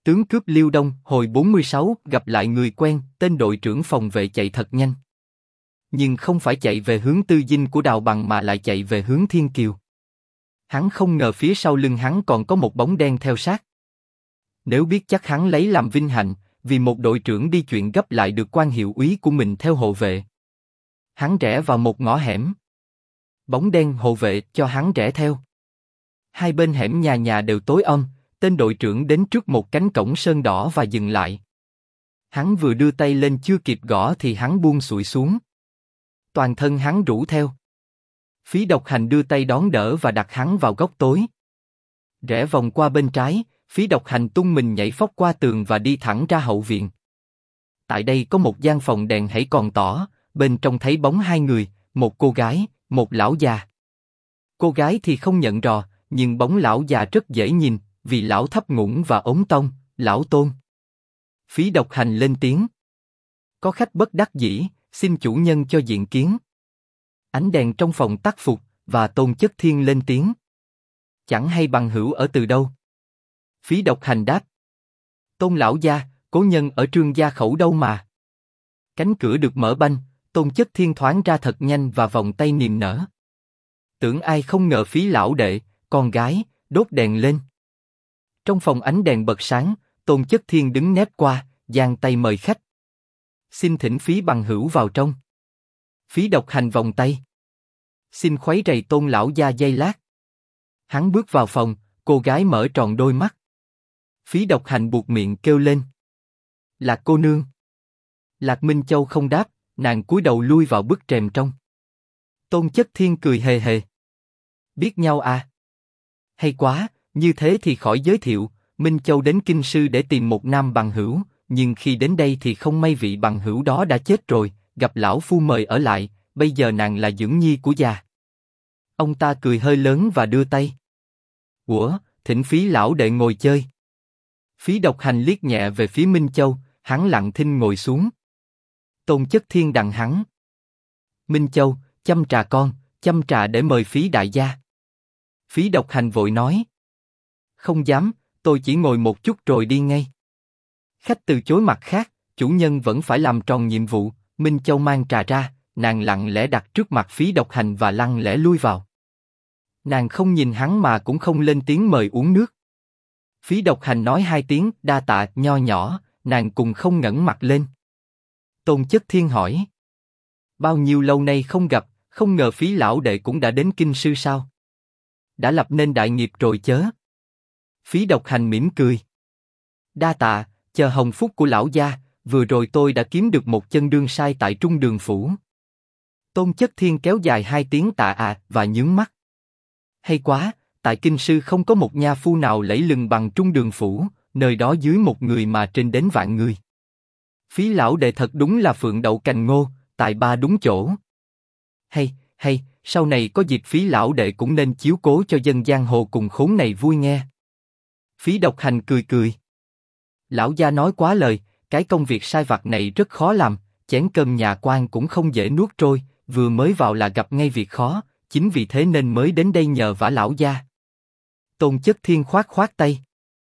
Tướng cướp Liêu Đông, hồi 46, gặp lại người quen, tên đội trưởng phòng vệ chạy thật nhanh. Nhưng không phải chạy về hướng Tư Dinh của Đào Bằng mà lại chạy về hướng Thiên Kiều. Hắn không ngờ phía sau lưng hắn còn có một bóng đen theo sát. Nếu biết chắc hắn lấy làm vinh hạnh, vì một đội trưởng đi chuyện gấp lại được quan hiệu úy của mình theo hộ vệ. Hắn rẽ vào một ngõ hẻm. Bóng đen hộ vệ cho hắn rẽ theo. Hai bên hẻm nhà nhà đều tối om, tên đội trưởng đến trước một cánh cổng sơn đỏ và dừng lại. Hắn vừa đưa tay lên chưa kịp gõ thì hắn buông sụi xuống. Toàn thân hắn rũ theo. Phí Độc Hành đưa tay đón đỡ và đặt hắn vào góc tối. Rẽ vòng qua bên trái, Phí Độc Hành tung mình nhảy phóc qua tường và đi thẳng ra hậu viện. Tại đây có một gian phòng đèn hãy còn tỏ, bên trong thấy bóng hai người, một cô gái, một lão già. Cô gái thì không nhận rõ, nhưng bóng lão già rất dễ nhìn, vì lão thấp ngủng và ốm tông, lão Tôn. Phí Độc Hành lên tiếng. Có khách bất đắc dĩ, xin chủ nhân cho diện kiến. Ánh đèn trong phòng tắt phục, và Tôn Chất Thiên lên tiếng. Chẳng hay bằng hữu ở từ đâu? Phí Độc Hành đáp. Tôn lão gia, cố nhân ở Trương gia khẩu đâu mà. Cánh cửa được mở banh, Tôn Chất Thiên thoáng ra thật nhanh và vòng tay niềm nở. Tưởng ai không ngờ Phí lão đệ, con gái, đốt đèn lên. Trong phòng ánh đèn bật sáng, Tôn Chất Thiên đứng nép qua, giang tay mời khách. Xin thỉnh Phí bằng hữu vào trong. Phí Độc Hành vòng tay. Xin khuấy rầy Tôn lão gia giây lát. Hắn bước vào phòng, cô gái mở tròn đôi mắt. Phí Độc Hành buột miệng kêu lên. Lạc cô nương. Lạc Minh Châu không đáp, nàng cúi đầu lui vào bức rèm trong. Tôn Chất Thiên cười hề hề. Biết nhau à? Hay quá, như thế thì khỏi giới thiệu. Minh Châu đến Kinh Sư để tìm một nam bằng hữu, nhưng khi đến đây thì không may vị bằng hữu đó đã chết rồi, gặp lão phu mời ở lại, bây giờ nàng là dưỡng nhi của già. Ông ta cười hơi lớn và đưa tay. Ủa, thỉnh Phí lão đệ ngồi chơi. Phí Độc Hành liếc nhẹ về phía Minh Châu, hắn lặng thinh ngồi xuống. Tôn Chất Thiên đằng hắn. Minh Châu, châm trà con, châm trà để mời Phí đại gia. Phí Độc Hành vội nói. Không dám, tôi chỉ ngồi một chút rồi đi ngay. Khách từ chối mặt khác, chủ nhân vẫn phải làm tròn nhiệm vụ. Minh Châu mang trà ra, nàng lặng lẽ đặt trước mặt Phí Độc Hành và lặng lẽ lui vào. Nàng không nhìn hắn mà cũng không lên tiếng mời uống nước. Phí Độc Hành nói hai tiếng đa tạ nho nhỏ, nàng cùng không ngẩng mặt lên. Tôn Chất Thiên hỏi. Bao nhiêu lâu nay không gặp, không ngờ Phí lão đệ cũng đã đến Kinh Sư sao? Đã lập nên đại nghiệp rồi chớ? Phí Độc Hành mỉm cười. Đa tạ, chờ hồng phúc của lão gia, vừa rồi tôi đã kiếm được một chân đương sai tại Trung Đường Phủ. Tôn Chất Thiên kéo dài hai tiếng tạ và nhướng mắt. Hay quá, tại Kinh Sư không có một nha phu nào lẫy lừng bằng Trung Đường Phủ, nơi đó dưới một người mà trên đến vạn người. Phí lão đệ thật đúng là phượng đậu cành ngô, tài ba đúng chỗ. Hay, sau này có dịp Phí lão đệ cũng nên chiếu cố cho dân giang hồ cùng khốn này vui nghe. Phí Độc Hành cười. Lão gia nói quá lời, cái công việc sai vặt này rất khó làm, chén cơm nhà quan cũng không dễ nuốt trôi, vừa mới vào là gặp ngay việc khó, chính vì thế nên mới đến đây nhờ vả lão gia. Tôn Chất Thiên khoát tay.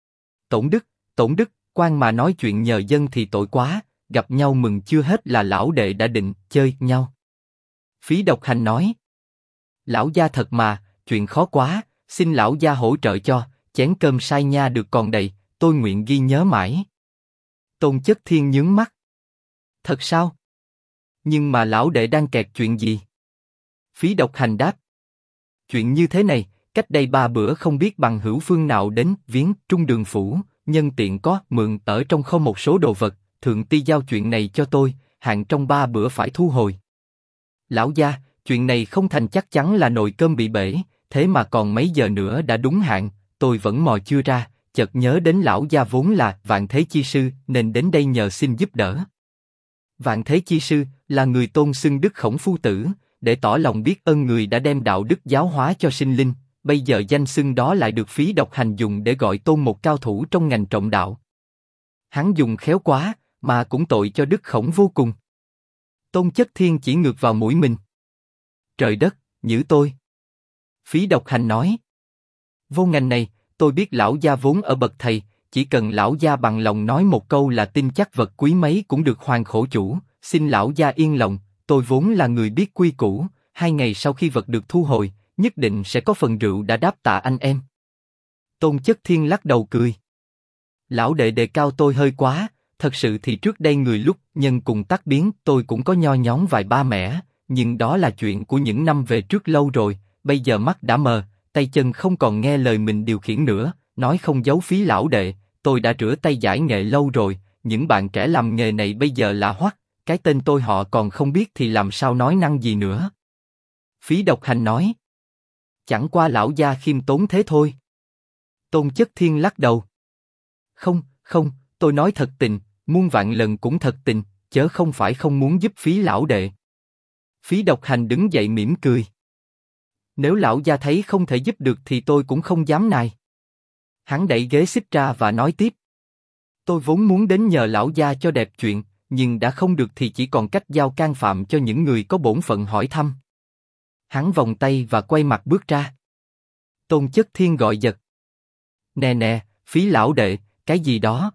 Tổn đức, quan mà nói chuyện nhờ dân thì tội quá, gặp nhau mừng chưa hết là lão đệ đã định chơi nhau. Phí Độc Hành nói. Lão gia thật mà, chuyện khó quá, xin lão gia hỗ trợ cho, chén cơm sai nha được còn đầy, tôi nguyện ghi nhớ mãi. Tôn Chất Thiên nhướng mắt. Thật sao? Nhưng mà lão đệ đang kẹt chuyện gì? Phí Độc Hành đáp. Chuyện như thế này, cách đây 3 bữa không biết bằng hữu phương nào đến viếng Trung Đường Phủ, nhân tiện có mượn ở trong kho một số đồ vật, thượng ti giao chuyện này cho tôi, hạn trong 3 bữa phải thu hồi. Lão gia, chuyện này không thành chắc chắn là nồi cơm bị bể, thế mà còn mấy giờ nữa đã đúng hạn, tôi vẫn mò chưa ra, chợt nhớ đến lão gia vốn là Vạn Thế Chi Sư nên đến đây nhờ xin giúp đỡ. Vạn Thế Chi Sư là người tôn xưng Đức Khổng Phu Tử, để tỏ lòng biết ơn người đã đem đạo đức giáo hóa cho sinh linh, bây giờ danh xưng đó lại được Phí Độc Hành dùng để gọi tôn một cao thủ trong ngành trọng đạo. Hắn dùng khéo quá, mà cũng tội cho Đức Khổng vô cùng. Tôn Chất Thiên chỉ ngược vào mũi mình. Trời đất, nhử tôi. Phí Độc Hành nói. Vô ngành này, tôi biết lão gia vốn ở bậc thầy, chỉ cần lão gia bằng lòng nói một câu là tin chắc vật quý mấy cũng được hoàn khổ chủ, xin lão gia yên lòng, tôi vốn là người biết quy củ, 2 ngày sau khi vật được thu hồi, nhất định sẽ có phần rượu đã đáp tạ anh em. Tôn Chất Thiên lắc đầu cười. Lão đệ đề cao tôi hơi quá, thật sự thì trước đây người lúc nhân cùng tắc biến tôi cũng có nho nhón vài ba mẻ, nhưng đó là chuyện của những năm về trước lâu rồi, bây giờ mắt đã mờ, tay chân không còn nghe lời mình điều khiển nữa, nói không giấu phí lão đệ, tôi đã rửa tay giải nghệ lâu rồi, những bạn trẻ làm nghề này bây giờ là hoắc, cái tên tôi họ còn không biết thì làm sao nói năng gì nữa. Phí Độc Hành nói. Chẳng qua lão gia khiêm tốn thế thôi. Tôn Chất Thiên lắc đầu. Không, không, tôi nói thật tình, muôn vạn lần cũng thật tình, chớ không phải không muốn giúp Phí lão đệ. Phí Độc Hành đứng dậy mỉm cười. Nếu lão gia thấy không thể giúp được thì tôi cũng không dám nài. Hắn đẩy ghế xích ra và nói tiếp. Tôi vốn muốn đến nhờ lão gia cho đẹp chuyện, nhưng đã không được thì chỉ còn cách giao can phạm cho những người có bổn phận hỏi thăm. Hắn vòng tay và quay mặt bước ra. Tôn Chất Thiên gọi giật. Nè nè, Phí lão đệ, cái gì đó?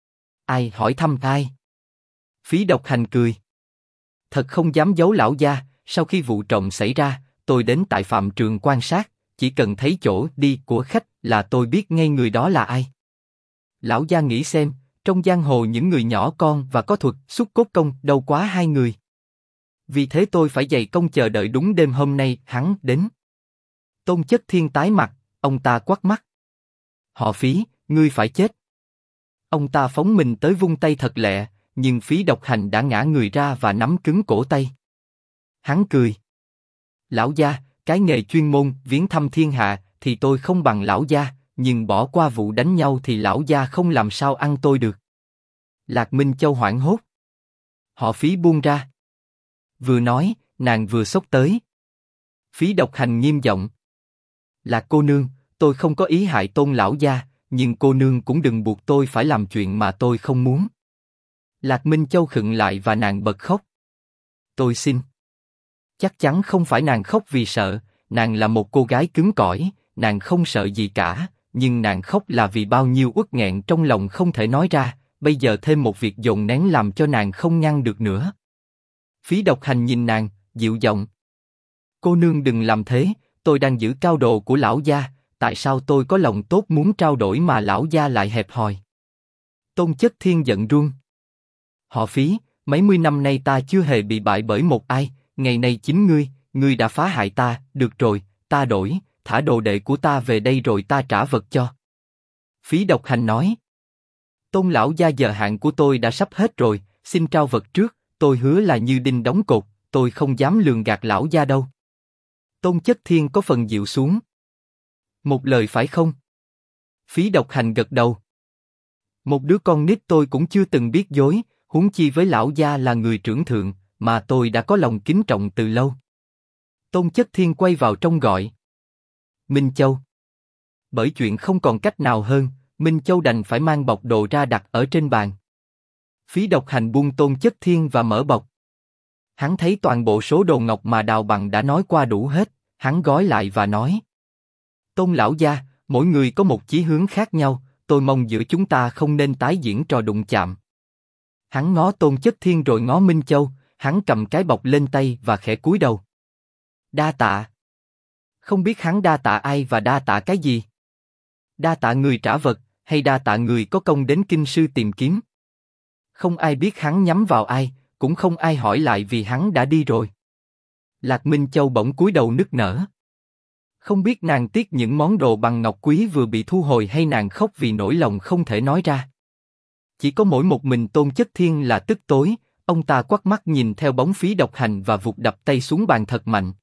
Ai hỏi thăm ai? Phí Độc Hành cười. Thật không dám giấu lão gia, sau khi vụ trộm xảy ra, tôi đến tại phạm trường quan sát, chỉ cần thấy chỗ đi của khách là tôi biết ngay người đó là ai. Lão gia nghĩ xem, trong giang hồ những người nhỏ con và có thuật xuất cốt công đâu quá 2 người. Vì thế tôi phải dày công chờ đợi đúng đêm hôm nay hắn đến. Tôn Chất Thiên tái mặt, ông ta quắt mắt. Họ Phí, ngươi phải chết. Ông ta phóng mình tới vung tay thật lẹ, nhưng Phí Độc Hành đã ngã người ra và nắm cứng cổ tay. Hắn cười. Lão gia, cái nghề chuyên môn viếng thăm thiên hạ thì tôi không bằng lão gia, nhưng bỏ qua vụ đánh nhau thì lão gia không làm sao ăn tôi được. Lạc Minh Châu hoảng hốt. Họ Phí buông ra. Vừa nói, nàng vừa xốc tới. Phí Độc Hành nghiêm giọng. Lạc cô nương, tôi không có ý hại Tôn lão gia, nhưng cô nương cũng đừng buộc tôi phải làm chuyện mà tôi không muốn. Lạc Minh Châu khựng lại và nàng bật khóc. Tôi xin. Chắc chắn không phải nàng khóc vì sợ, nàng là một cô gái cứng cỏi, nàng không sợ gì cả, nhưng nàng khóc là vì bao nhiêu uất nghẹn trong lòng không thể nói ra, bây giờ thêm một việc dồn nén làm cho nàng không ngăn được nữa. Phí Độc Hành nhìn nàng, dịu giọng. Cô nương đừng làm thế, tôi đang giữ cao độ của lão gia, tại sao tôi có lòng tốt muốn trao đổi mà lão gia lại hẹp hòi? Tôn Chất Thiên giận run. Họ Phí, mấy mươi năm nay ta chưa hề bị bại bởi một ai, ngày nay chính ngươi đã phá hại ta, được rồi, ta đổi, thả đồ đệ của ta về đây rồi ta trả vật cho. Phí Độc Hành nói. Tôn lão gia giờ hạn của tôi đã sắp hết rồi, xin trao vật trước, tôi hứa là như đinh đóng cột, tôi không dám lường gạt lão gia đâu. Tôn Chất Thiên có phần dịu xuống. Một lời phải không? Phí Độc Hành gật đầu. Một đứa con nít tôi cũng chưa từng biết dối, huống chi với lão gia là người trưởng thượng, mà tôi đã có lòng kính trọng từ lâu. Tôn Chất Thiên quay vào trong gọi. Minh Châu. Bởi chuyện không còn cách nào hơn, Minh Châu đành phải mang bọc đồ ra đặt ở trên bàn. Phí Độc Hành buông Tôn Chất Thiên và mở bọc. Hắn thấy toàn bộ số đồ ngọc mà Đào Bằng đã nói qua đủ hết, hắn gói lại và nói. Tôn lão gia, mỗi người có một chí hướng khác nhau, tôi mong giữa chúng ta không nên tái diễn trò đụng chạm. Hắn ngó Tôn Chất Thiên rồi ngó Minh Châu, hắn cầm cái bọc lên tay và khẽ cúi đầu. Đa tạ. Không biết hắn đa tạ ai và đa tạ cái gì? Đa tạ người trả vật, hay đa tạ người có công đến kinh sư tìm kiếm? Không ai biết hắn nhắm vào ai, cũng không ai hỏi lại vì hắn đã đi rồi. Lạc Minh Châu bỗng cúi đầu nức nở. Không biết nàng tiếc những món đồ bằng ngọc quý vừa bị thu hồi hay nàng khóc vì nỗi lòng không thể nói ra. Chỉ có mỗi một mình Tôn Chất Thiên là tức tối, ông ta quắt mắt nhìn theo bóng Phí Độc Hành và vụt đập tay xuống bàn thật mạnh.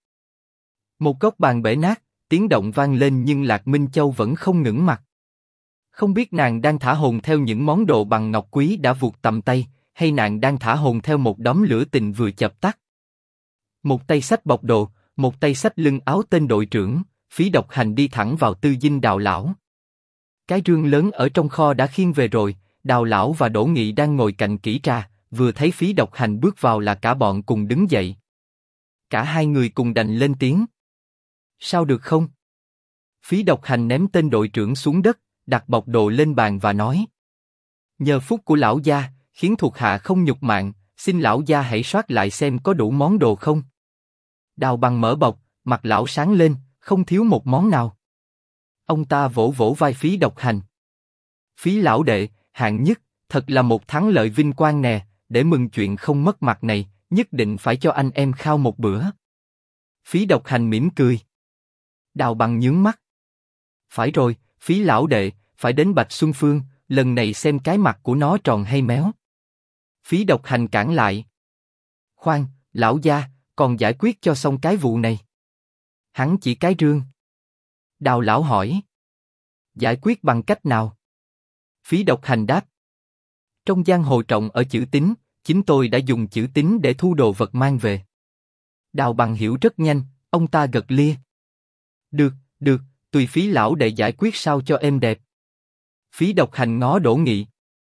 Một góc bàn bể nát, tiếng động vang lên nhưng Lạc Minh Châu vẫn không ngẩng mặt. Không biết nàng đang thả hồn theo những món đồ bằng ngọc quý đã vụt tầm tay, hay nàng đang thả hồn theo một đốm lửa tình vừa chập tắt. Một tay xách bọc đồ, một tay xách lưng áo tên đội trưởng, Phí Độc Hành đi thẳng vào tư dinh Đào lão. Cái rương lớn ở trong kho đã khiêng về rồi, Đào lão và Đỗ Nghị đang ngồi cạnh kỹ trà, vừa thấy Phí Độc Hành bước vào là cả bọn cùng đứng dậy. Cả hai người cùng đành lên tiếng. Sao được không? Phí Độc Hành ném tên đội trưởng xuống đất, đặt bọc đồ lên bàn và nói: nhờ phúc của lão gia, khiến thuộc hạ không nhục mạn, xin lão gia hãy soát lại xem có đủ món đồ không. Đào Bằng mở bọc, mặt lão sáng lên, không thiếu một món nào. Ông ta vỗ vỗ vai Phí Độc Hành. Phí lão đệ, hạng nhất, thật là một thắng lợi vinh quang nè, để mừng chuyện không mất mặt này, nhất định phải cho anh em khao một bữa. Phí Độc Hành mỉm cười. Đào Bằng nhướng mắt. Phải rồi, Phí lão đệ, phải đến Bạch Xuân Phương, lần này xem cái mặt của nó tròn hay méo. Phí Độc Hành cản lại. Khoan, lão gia, còn giải quyết cho xong cái vụ này. Hắn chỉ cái rương. Đào lão hỏi. Giải quyết bằng cách nào? Phí Độc Hành đáp. Trong giang hồ trọng ở chữ tín, chính tôi đã dùng chữ tín để thu đồ vật mang về. Đào Bằng hiểu rất nhanh, ông ta gật lia. Được, được, tùy Phí lão để giải quyết sao cho êm đẹp. Phí Độc Hành ngó Đỗ Nghị.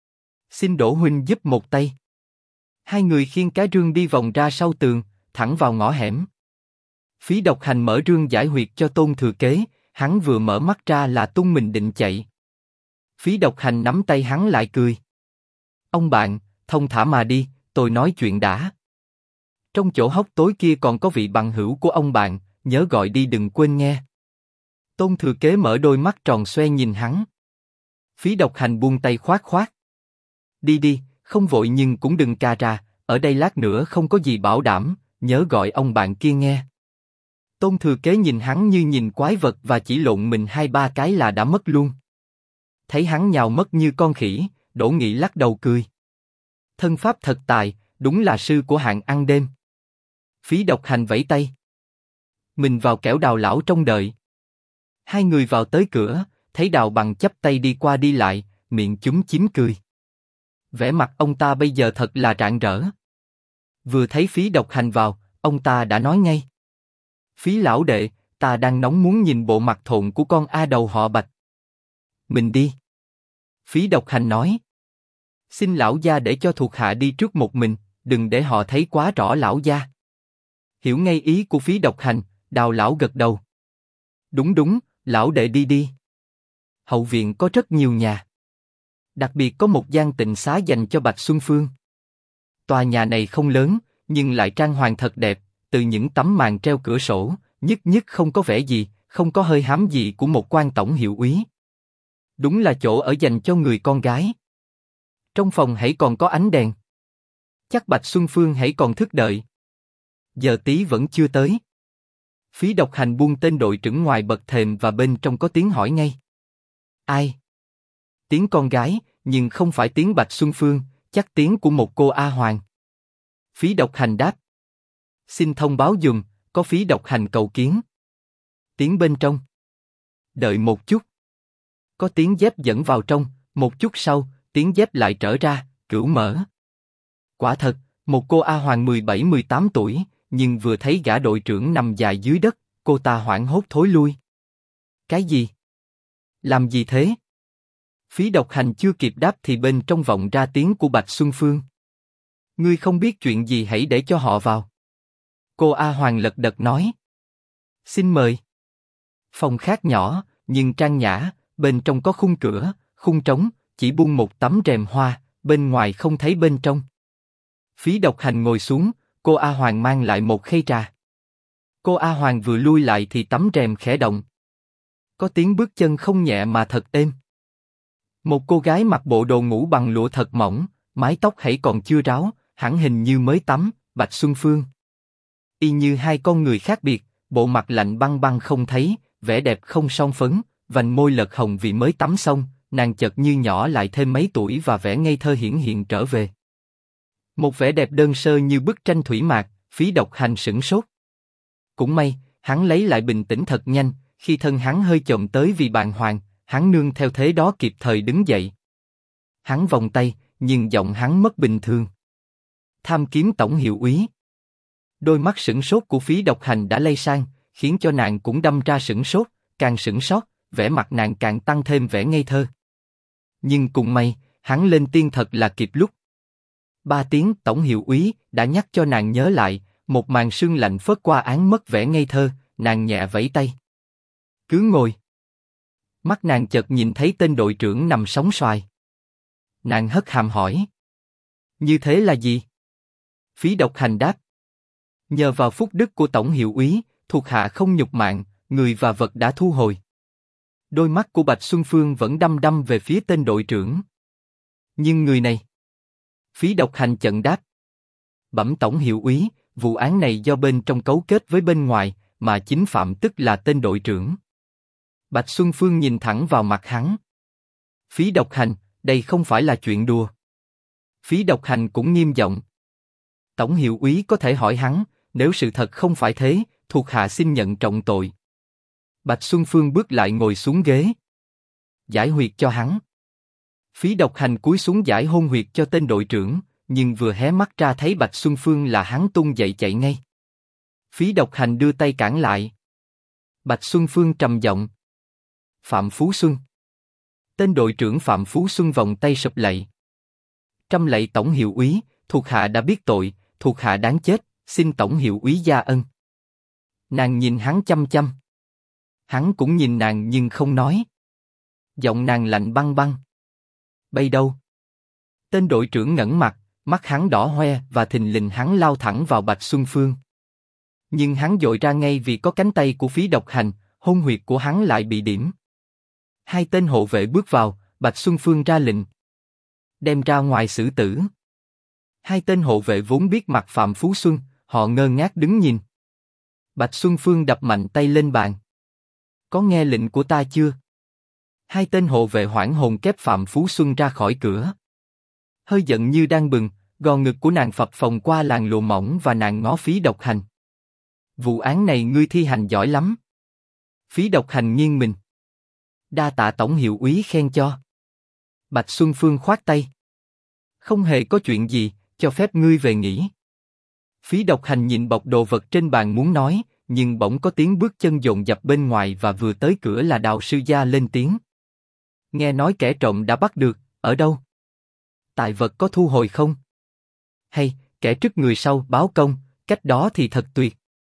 Xin Đỗ huynh giúp một tay. Hai người khiêng cái rương đi vòng ra sau tường, thẳng vào ngõ hẻm. Phí Độc Hành mở rương giải huyệt cho Tôn Thừa Kế, hắn vừa mở mắt ra là tung mình định chạy. Phí Độc Hành nắm tay hắn lại cười. Ông bạn, thông thả mà đi, tôi nói chuyện đã. Trong chỗ hốc tối kia còn có vị bằng hữu của ông bạn, nhớ gọi đi đừng quên nghe. Tôn Thừa Kế mở đôi mắt tròn xoe nhìn hắn. Phí Độc Hành buông tay khoát khoát. Đi đi, không vội nhưng cũng đừng ca ra, ở đây lát nữa không có gì bảo đảm, nhớ gọi ông bạn kia nghe. Tôn Thừa Kế nhìn hắn như nhìn quái vật và chỉ lộn mình 2-3 cái là đã mất luôn. Thấy hắn nhào mất như con khỉ, Đỗ Nghị lắc đầu cười. Thân pháp thật tài, đúng là sư của hạng ăn đêm. Phí Độc Hành vẫy tay. Mình vào kẻo Đào lão trong đợi. Hai người vào tới cửa, thấy Đào Bằng chắp tay đi qua đi lại, miệng chúm chím cười. Vẻ mặt ông ta bây giờ thật là rạng rỡ. Vừa thấy Phí Độc Hành vào, ông ta đã nói ngay. Phí lão đệ, ta đang nóng muốn nhìn bộ mặt thộn của con A Đầu họ Bạch. Mình đi. Phí Độc Hành nói. Xin lão gia để cho thuộc hạ đi trước một mình, đừng để họ thấy quá rõ lão gia. Hiểu ngay ý của Phí Độc Hành, Đào lão gật đầu. Đúng đúng, lão đệ đi đi. Hậu viện có rất nhiều nhà. Đặc biệt có một gian tịnh xá dành cho Bạch Xuân Phương. Tòa nhà này không lớn, nhưng lại trang hoàng thật đẹp, từ những tấm màn treo cửa sổ, nhất nhất không có vẻ gì, không có hơi hám gì của một quan tổng hiệu úy. Đúng là chỗ ở dành cho người con gái. Trong phòng hãy còn có ánh đèn. Chắc Bạch Xuân Phương hãy còn thức đợi. Giờ tí vẫn chưa tới. Phí Độc Hành buông tên đội trưởng ngoài bậc thềm và bên trong có tiếng hỏi ngay. Ai? Tiếng con gái, nhưng không phải tiếng Bạch Xuân Phương, chắc tiếng của một cô A Hoàng. Phí Độc Hành đáp. Xin thông báo dùm, có Phí Độc Hành cầu kiến. Tiếng bên trong. Đợi một chút. Có tiếng dép dẫn vào trong, một chút sau, tiếng dép lại trở ra, cửu mở. Quả thật, một cô A Hoàng 17-18 tuổi, nhưng vừa thấy gã đội trưởng nằm dài dưới đất, cô ta hoảng hốt thối lui. Cái gì? Làm gì thế? Phí Độc Hành chưa kịp đáp thì bên trong vọng ra tiếng của Bạch Xuân Phương. Ngươi không biết chuyện gì hãy để cho họ vào. Cô A Hoàng lật đật nói. Xin mời. Phòng khác nhỏ, nhưng trang nhã, bên trong có khung cửa, khung trống, chỉ buông một tấm rèm hoa, bên ngoài không thấy bên trong. Phí Độc Hành ngồi xuống, cô A Hoàng mang lại một khay trà. Cô A Hoàng vừa lui lại thì tấm rèm khẽ động. Có tiếng bước chân không nhẹ mà thật êm. Một cô gái mặc bộ đồ ngủ bằng lụa thật mỏng, mái tóc hãy còn chưa ráo, hẳn hình như mới tắm, Bạch Xuân Phương. Y như hai con người khác biệt, bộ mặt lạnh băng băng không thấy, vẻ đẹp không son phấn, vành môi lật hồng vì mới tắm xong, nàng chợt như nhỏ lại thêm mấy tuổi và vẻ ngây thơ hiển hiện trở về. Một vẻ đẹp đơn sơ như bức tranh thủy mạc, Phí Độc Hành sửng sốt. Cũng may, hắn lấy lại bình tĩnh thật nhanh, khi thân hắn hơi chồm tới vì bàng hoàng, hắn nương theo thế đó kịp thời đứng dậy. Hắn vòng tay, nhưng giọng hắn mất bình thường. Tham kiếm tổng hiệu úy. Đôi mắt sửng sốt của Phí Độc Hành đã lây sang, khiến cho nàng cũng đâm ra sửng sốt, càng sửng sốt, vẻ mặt nàng càng tăng thêm vẻ ngây thơ. Nhưng cùng may, hắn lên tiếng thật là kịp lúc. 3 tiếng tổng hiệu úy đã nhắc cho nàng nhớ lại, một màn sương lạnh phớt qua án mất vẻ ngây thơ, nàng nhẹ vẫy tay. Cứ ngồi. Mắt nàng chợt nhìn thấy tên đội trưởng nằm sóng xoài. Nàng hất hàm hỏi. Như thế là gì? Phí Độc Hành đáp. Nhờ vào phúc đức của tổng hiệu úy, thuộc hạ không nhục mạng, người và vật đã thu hồi. Đôi mắt của Bạch Xuân Phương vẫn đăm đăm về phía tên đội trưởng. Nhưng người này? Phí Độc Hành chận đáp. Bẩm tổng hiệu úy, vụ án này do bên trong cấu kết với bên ngoài, mà chính phạm tức là tên đội trưởng. Bạch Xuân Phương nhìn thẳng vào mặt hắn. Phí Độc Hành, đây không phải là chuyện đùa. Phí Độc Hành cũng nghiêm giọng. Tổng hiệu úy có thể hỏi hắn, nếu sự thật không phải thế, thuộc hạ xin nhận trọng tội. Bạch Xuân Phương bước lại ngồi xuống ghế. Giải huyệt cho hắn. Phí Độc Hành cúi xuống giải hôn huyệt cho tên đội trưởng, nhưng vừa hé mắt ra thấy Bạch Xuân Phương là hắn tung dậy chạy ngay. Phí Độc Hành đưa tay cản lại. Bạch Xuân Phương trầm giọng. Phạm Phú Xuân. Tên đội trưởng Phạm Phú Xuân vòng tay sụp lạy. Trăm lạy tổng hiệu úy, thuộc hạ đã biết tội, thuộc hạ đáng chết, xin tổng hiệu úy gia ân. Nàng nhìn hắn chăm chăm. Hắn cũng nhìn nàng nhưng không nói. Giọng nàng lạnh băng băng. Bay đâu? Tên đội trưởng ngẩng mặt, mắt hắn đỏ hoe và thình lình hắn lao thẳng vào Bạch Xuân Phương. Nhưng hắn dội ra ngay vì có cánh tay của Phí Độc Hành, hôn huyệt của hắn lại bị điểm. Hai tên hộ vệ bước vào, Bạch Xuân Phương ra lệnh. Đem ra ngoài xử tử. Hai tên hộ vệ vốn biết mặt Phạm Phú Xuân, họ ngơ ngác đứng nhìn. Bạch Xuân Phương đập mạnh tay lên bàn. Có nghe lệnh của ta chưa? Hai tên hộ vệ hoảng hồn kéo Phạm Phú Xuân ra khỏi cửa. Hơi giận như đang bừng, gò ngực của nàng phập phồng qua làn lụa mỏng và nàng ngó Phí Độc Hành. Vụ án này ngươi thi hành giỏi lắm. Phí Độc Hành nghiêng mình. Đa tạ tổng hiệu úy khen cho. Bạch Xuân Phương khoát tay. Không hề có chuyện gì, cho phép ngươi về nghỉ. Phí Độc Hành nhìn bọc đồ vật trên bàn muốn nói, nhưng bỗng có tiếng bước chân dồn dập bên ngoài và vừa tới cửa là Đào sư gia lên tiếng. Nghe nói kẻ trộm đã bắt được, ở đâu? Tài vật có thu hồi không? Hay, kẻ trước người sau báo công, cách đó thì thật tuyệt.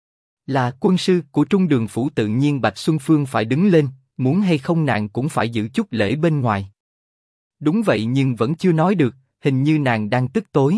Là quân sư của Trung Đường phủ tự nhiên Bạch Xuân Phương phải đứng lên, muốn hay không nàng cũng phải giữ chút lễ bên ngoài. Đúng vậy nhưng vẫn chưa nói được, hình như nàng đang tức tối.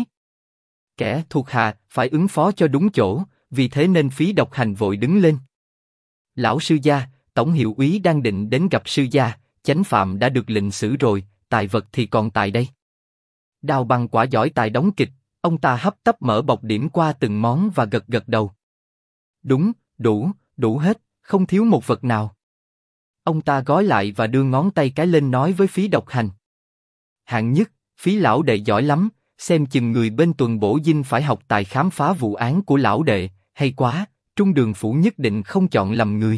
Kẻ thuộc hạ phải ứng phó cho đúng chỗ, vì thế nên Phí Độc Hành vội đứng lên. Lão sư gia, tổng hiệu úy đang định đến gặp sư gia, chánh phạm đã được lệnh xử rồi, tài vật thì còn tại đây. Đào Bằng quả giỏi tài đóng kịch, ông ta hấp tấp mở bọc điểm qua từng món và gật gật đầu. Đúng, đủ hết, không thiếu một vật nào. Ông ta gói lại và đưa ngón tay cái lên nói với Phí Độc Hành. Hạng nhất, Phí lão đệ giỏi lắm, xem chừng người bên tuần bổ dinh phải học tài khám phá vụ án của lão đệ, hay quá, Trung Đường phủ nhất định không chọn lầm người.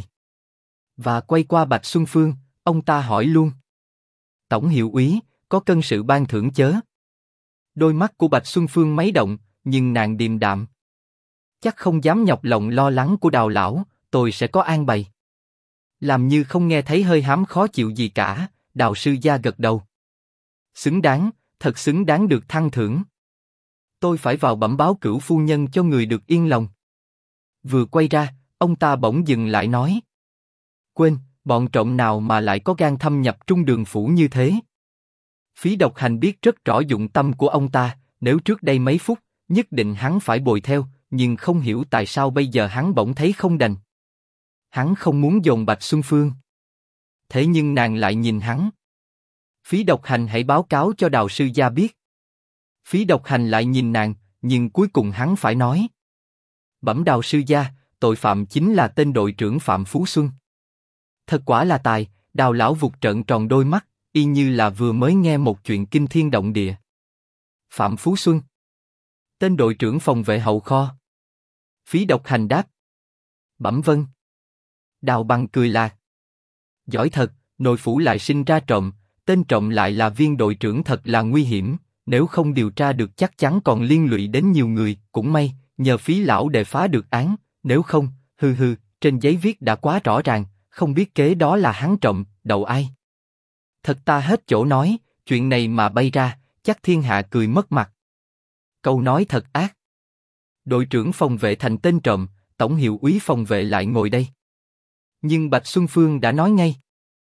Và quay qua Bạch Xuân Phương, ông ta hỏi luôn. Tổng hiệu úy, có cân sự ban thưởng chớ? Đôi mắt của Bạch Xuân Phương mấy động, nhưng nàng điềm đạm. Chắc không dám nhọc lòng lo lắng của Đào lão, tôi sẽ có an bày. Làm như không nghe thấy hơi hám khó chịu gì cả, Đào sư gia gật đầu. Xứng đáng, thật xứng đáng được thăng thưởng. Tôi phải vào bẩm báo Cửu phu nhân cho người được yên lòng. Vừa quay ra, ông ta bỗng dừng lại nói. Quên, bọn trộm nào mà lại có gan thâm nhập Trung Đường phủ như thế? Phí Độc Hành biết rất rõ dụng tâm của ông ta, nếu trước đây mấy phút, nhất định hắn phải bồi theo, nhưng không hiểu tại sao bây giờ hắn bỗng thấy không đành. Hắn không muốn dồn Bạch Xuân Phương. Thế nhưng nàng lại nhìn hắn. Phí Độc Hành hãy báo cáo cho Đào sư gia biết. Phí Độc Hành lại nhìn nàng, nhưng cuối cùng hắn phải nói. Bẩm Đào sư gia, tội phạm chính là tên đội trưởng Phạm Phú Xuân. Thật quả là tài, Đào lão vụt trợn tròn đôi mắt, y như là vừa mới nghe một chuyện kinh thiên động địa. Phạm Phú Xuân. Tên đội trưởng phòng vệ hậu kho. Phí Độc Hành đáp. Bẩm vâng. Đào Bằng cười lạc. Giỏi thật, nội phủ lại sinh ra trộm, tên trộm lại là viên đội trưởng thật là nguy hiểm, nếu không điều tra được chắc chắn còn liên lụy đến nhiều người, cũng may, nhờ Phí lão để phá được án, nếu không, trên giấy viết đã quá rõ ràng, không biết kế đó là hắn trộm, đậu ai. Thật ta hết chỗ nói, chuyện này mà bay ra, chắc thiên hạ cười mất mặt. Câu nói thật ác. Đội trưởng phòng vệ thành tên trộm, tổng hiệu úy phòng vệ lại ngồi đây. Nhưng Bạch Xuân Phương đã nói ngay.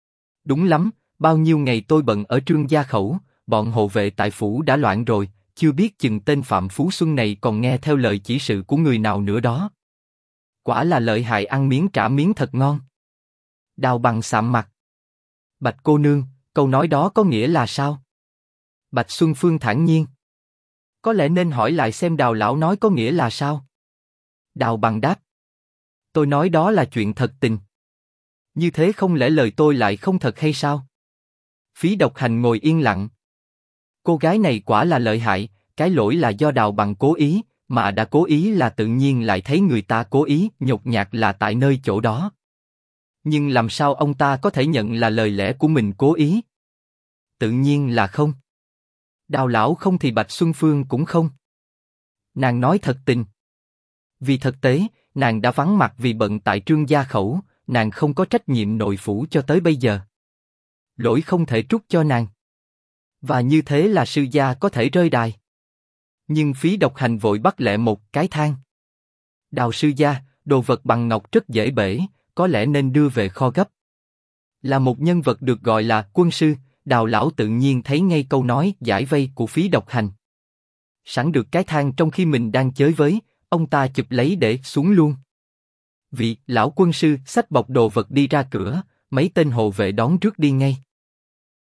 Đúng lắm, bao nhiêu ngày tôi bận ở Trương Gia Khẩu, bọn hộ vệ tại phủ đã loạn rồi, chưa biết chừng tên Phạm Phú Xuân này còn nghe theo lời chỉ sự của người nào nữa đó. Quả là lợi hại, ăn miếng trả miếng thật ngon. Đào Bằng sạm mặt. Bạch cô nương, câu nói đó có nghĩa là sao? Bạch Xuân Phương thản nhiên. Có lẽ nên hỏi lại xem Đào lão nói có nghĩa là sao? Đào Bằng đáp. Tôi nói đó là chuyện thật tình. Như thế không lẽ lời tôi lại không thật hay sao? Phí Độc Hành ngồi yên lặng. Cô gái này quả là lợi hại, cái lỗi là do Đào Bằng cố ý, mà đã cố ý là tự nhiên lại thấy người ta cố ý, nhột nhạt là tại nơi chỗ đó. Nhưng làm sao ông ta có thể nhận là lời lẽ của mình cố ý? Tự nhiên là không. Đào lão không thì Bạch Xuân Phương cũng không. Nàng nói thật tình. Vì thực tế, nàng đã vắng mặt vì bận tại Trương Gia Khẩu, nàng không có trách nhiệm nội phủ cho tới bây giờ. Lỗi không thể trút cho nàng. Và như thế là sư gia có thể rơi đài. Nhưng Phí Độc Hành vội bắt lẹ một cái than. Đào sư gia, đồ vật bằng ngọc rất dễ bể, có lẽ nên đưa về kho gấp. Là một nhân vật được gọi là quân sư, Đào lão tự nhiên thấy ngay câu nói giải vây của Phí Độc Hành. Sẵn được cái than trong khi mình đang chới với, ông ta chụp lấy để xuống luôn. Vị lão quân sư xách bọc đồ vật đi ra cửa, mấy tên hộ vệ đón rước đi ngay.